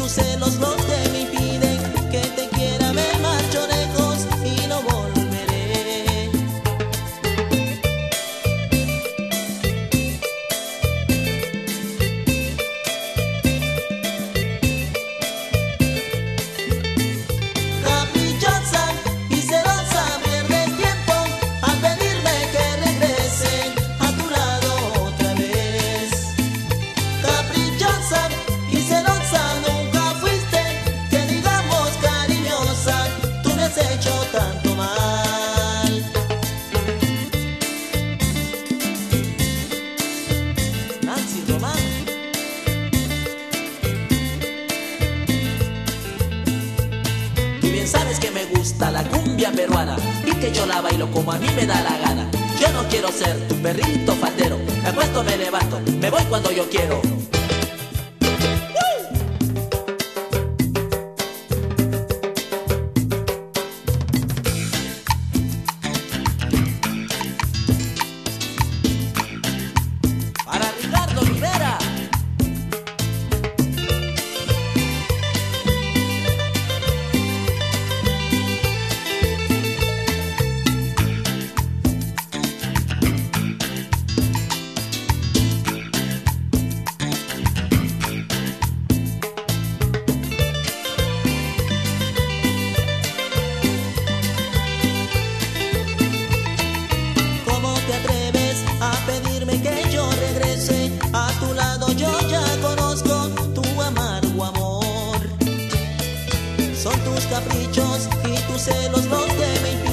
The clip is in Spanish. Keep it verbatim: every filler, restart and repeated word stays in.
tus celos los que me impiden que te quiera. Me marcho lejos y no volveré. Caprichosa y celosa, pierdes tiempo al pedirme que regrese a tu lado otra vez. Caprichosa y celosa, nunca fuiste, que digamos cariñosa, tú me has hecho tanto mal. Nancy Román. Tú bien sabes que me gusta la cumbia peruana y que yo la bailo como a mí me da la gana. Yo no quiero ser tu perrito faldero, me acuesto, me levanto, me voy cuando yo quiero. Para Ricardo Rivera. ¿Cómo te atreves a pedirme que yo regrese a tu lado? Yo ya conozco tu amargo amor. Son tus caprichos y tus celos los que me